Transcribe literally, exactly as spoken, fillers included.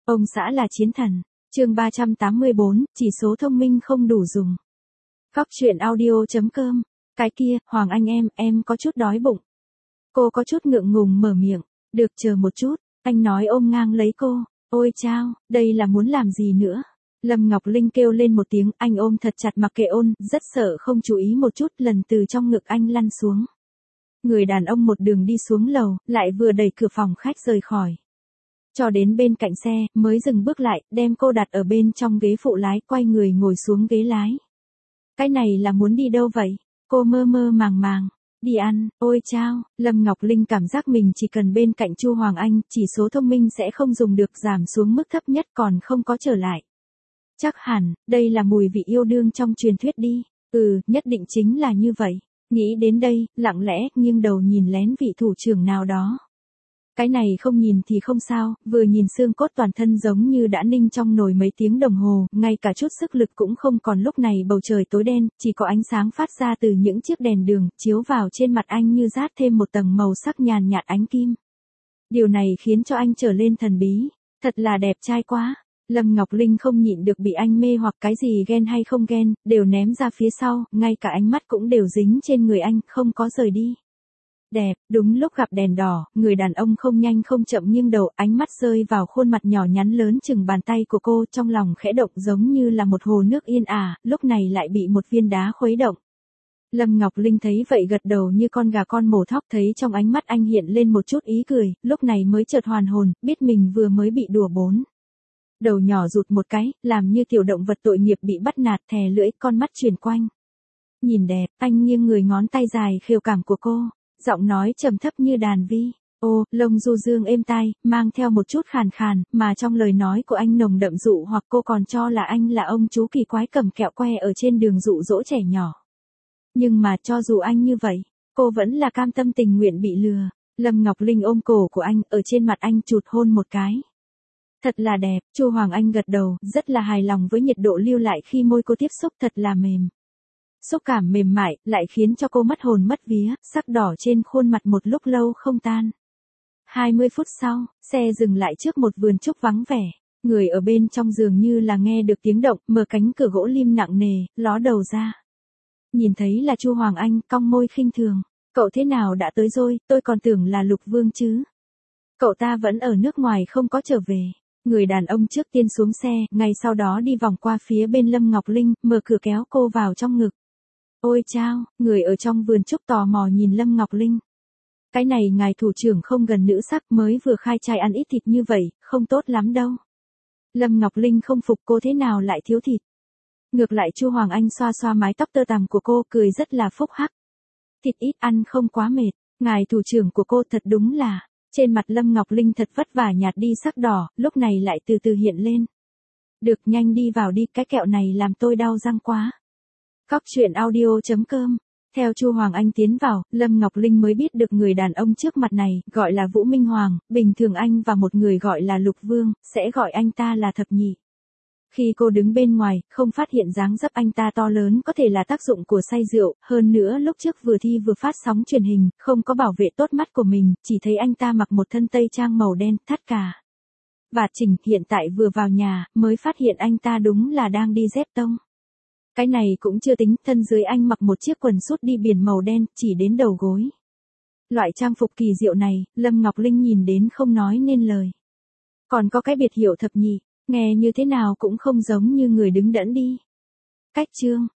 Ông xã là chiến thần. Chương ba trăm tám mươi bốn, chỉ số thông minh không đủ dùng. Góc truyện audio chấm com. Cái kia, Hoàng Anh em, em có chút đói bụng. Cô có chút ngượng ngùng mở miệng. Được, chờ một chút. Anh nói ôm ngang lấy cô. Ôi chao, đây là muốn làm gì nữa? Lâm Ngọc Linh kêu lên một tiếng, anh ôm thật chặt mặc kệ ôn, rất sợ không chú ý một chút, lần từ trong ngực anh lăn xuống. Người đàn ông một đường đi xuống lầu, lại vừa đẩy cửa phòng khách rời khỏi. Cho đến bên cạnh xe, mới dừng bước lại, đem cô đặt ở bên trong ghế phụ lái, quay người ngồi xuống ghế lái. Cái này là muốn đi đâu vậy? Cô mơ mơ màng màng. Đi ăn. Ôi chao, Lâm Ngọc Linh cảm giác mình chỉ cần bên cạnh Chu Hoàng Anh, chỉ số thông minh sẽ không dùng được, giảm xuống mức thấp nhất còn không có trở lại. Chắc hẳn, đây là mùi vị yêu đương trong truyền thuyết đi. Ừ, nhất định chính là như vậy. Nghĩ đến đây, lặng lẽ, nghiêng đầu nhìn lén vị thủ trưởng nào đó. Cái này không nhìn thì không sao, vừa nhìn xương cốt toàn thân giống như đã ninh trong nồi mấy tiếng đồng hồ, ngay cả chút sức lực cũng không còn. Lúc này bầu trời tối đen, chỉ có ánh sáng phát ra từ những chiếc đèn đường, chiếu vào trên mặt anh như rát thêm một tầng màu sắc nhàn nhạt ánh kim. Điều này khiến cho anh trở lên thần bí, thật là đẹp trai quá. Lâm Ngọc Linh không nhịn được bị anh mê, hoặc cái gì ghen hay không ghen, đều ném ra phía sau, ngay cả ánh mắt cũng đều dính trên người anh, không có rời đi. Đẹp, đúng lúc gặp đèn đỏ, người đàn ông không nhanh không chậm nghiêng đầu, ánh mắt rơi vào khuôn mặt nhỏ nhắn lớn chừng bàn tay của cô, trong lòng khẽ động giống như là một hồ nước yên ả, lúc này lại bị một viên đá khuấy động. Lâm Ngọc Linh thấy vậy gật đầu như con gà con mổ thóc, thấy trong ánh mắt anh hiện lên một chút ý cười, lúc này mới chợt hoàn hồn, biết mình vừa mới bị đùa bốn. Đầu nhỏ rụt một cái, làm như tiểu động vật tội nghiệp bị bắt nạt, thè lưỡi, con mắt chuyển quanh. Nhìn đẹp, anh nghiêng người, ngón tay dài khều cảm của cô. Giọng nói trầm thấp như đàn vi. Ô, lông du dương êm tai, mang theo một chút khàn khàn, mà trong lời nói của anh nồng đậm dụ hoặc cô còn cho là anh là ông chú kỳ quái cầm kẹo que ở trên đường dụ dỗ trẻ nhỏ. Nhưng mà cho dù anh như vậy, cô vẫn là cam tâm tình nguyện bị lừa. Lâm Ngọc Linh ôm cổ của anh, ở trên mặt anh chụt hôn một cái. Thật là đẹp, Chu Hoàng Anh gật đầu, rất là hài lòng với nhiệt độ lưu lại khi môi cô tiếp xúc, thật là mềm. Xúc cảm mềm mại, lại khiến cho cô mất hồn mất vía, sắc đỏ trên khuôn mặt một lúc lâu không tan. hai mươi phút sau, xe dừng lại trước một vườn trúc vắng vẻ. Người ở bên trong dường như là nghe được tiếng động, mở cánh cửa gỗ lim nặng nề, ló đầu ra. Nhìn thấy là Chu Hoàng Anh, cong môi khinh thường. Cậu thế nào đã tới rồi, tôi còn tưởng là Lục Vương chứ. Cậu ta vẫn ở nước ngoài không có trở về. Người đàn ông trước tiên xuống xe, ngay sau đó đi vòng qua phía bên Lâm Ngọc Linh, mở cửa kéo cô vào trong ngực. Ôi chao, người ở trong vườn trúc tò mò nhìn Lâm Ngọc Linh. Cái này ngài thủ trưởng không gần nữ sắc, mới vừa khai trai ăn ít thịt như vậy, không tốt lắm đâu. Lâm Ngọc Linh không phục cô thế nào lại thiếu thịt. Ngược lại Chu Hoàng Anh xoa xoa mái tóc tơ tằm của cô, cười rất là phúc hắc. Thịt ít ăn không quá mệt, ngài thủ trưởng của cô thật đúng là. Trên mặt Lâm Ngọc Linh thật vất vả nhạt đi sắc đỏ, lúc này lại từ từ hiện lên. Được, nhanh đi vào đi, cái kẹo này làm tôi đau răng quá. Góc truyện audio chấm com. Theo Chu Hoàng Anh tiến vào, Lâm Ngọc Linh mới biết được người đàn ông trước mặt này, gọi là Vũ Minh Hoàng, bình thường anh và một người gọi là Lục Vương, sẽ gọi anh ta là thập nhị. Khi cô đứng bên ngoài, không phát hiện dáng dấp anh ta to lớn có thể là tác dụng của say rượu, hơn nữa lúc trước vừa thi vừa phát sóng truyền hình, không có bảo vệ tốt mắt của mình, chỉ thấy anh ta mặc một thân tây trang màu đen, thắt cà vạt chỉnh, hiện tại vừa vào nhà, mới phát hiện anh ta đúng là đang đi dép tông. Cái này cũng chưa tính, thân dưới anh mặc một chiếc quần sút đi biển màu đen, chỉ đến đầu gối. Loại trang phục kỳ diệu này, Lâm Ngọc Linh nhìn đến không nói nên lời. Còn có cái biệt hiệu thập nhị, nghe như thế nào cũng không giống như người đứng đẫn đi. Cách chương,